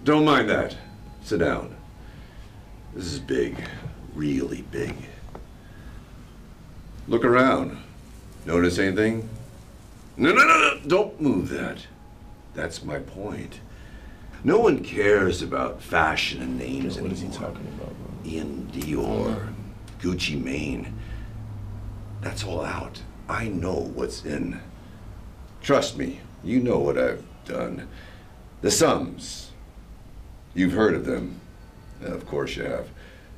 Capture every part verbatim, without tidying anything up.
Don't mind that. Sit down. This is big. Really big. Look around. Notice anything? No, no, no, no! Don't move that. That's my point. No one cares about fashion and names anymore. What is he talking about, bro? Ian Dior, Gucci Mane. That's all out. I know what's in. Trust me, you know what I've done. The Sums. You've heard of them. Of course you have.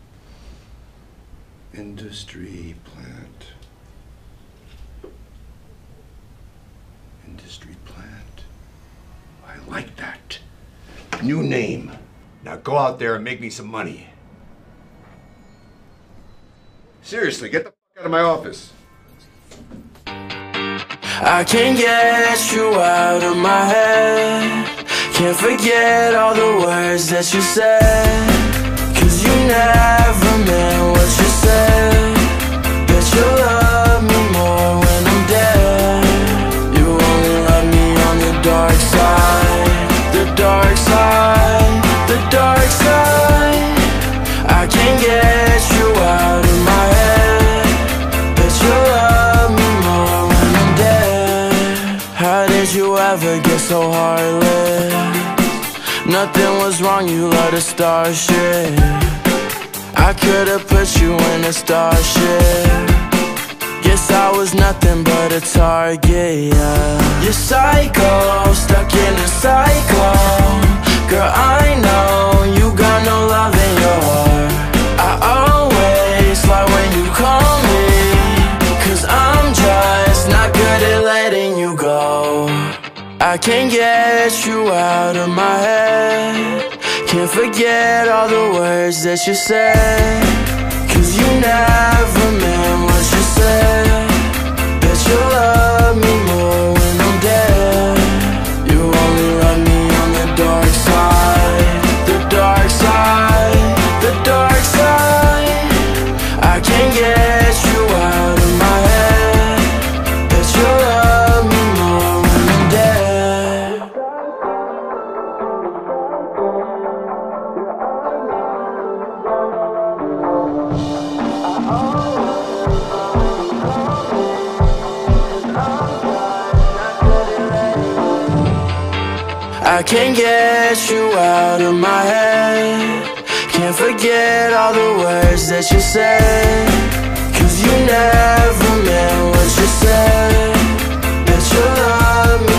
Industry plant. Industry plant. I like that. New name. Now go out there and make me some money. Seriously, get the fuck out of my office. I can't get you out of my head. Can't forget all the words that you said. Cause you never meant what you said. Bet you love me more when I'm dead. You only love me on the dark side. The dark side. The dark side. I can't get you out of my head. Bet you love me more when I'm dead. How did you ever get so heartless? Nothing was wrong, you let a star shit. I could've put you in a starship. Guess I was nothing but a target, yeah. You're psycho, stuck in a cycle. Girl, I know you got no love in your heart. I always lie when you call me, cause I'm just not good at letting you go. I can't get you out of my head. Can't forget all the words that you said. Cause you never meant what you said. Bet you love me more when I'm dead. You only love me on the dark side. The dark side. The dark side. I can't get you out of my head. Bet you love me more when I'm dead. I can't get you out of my head. Can't forget all the words that you said. Cause you never meant what you said. Bet you love me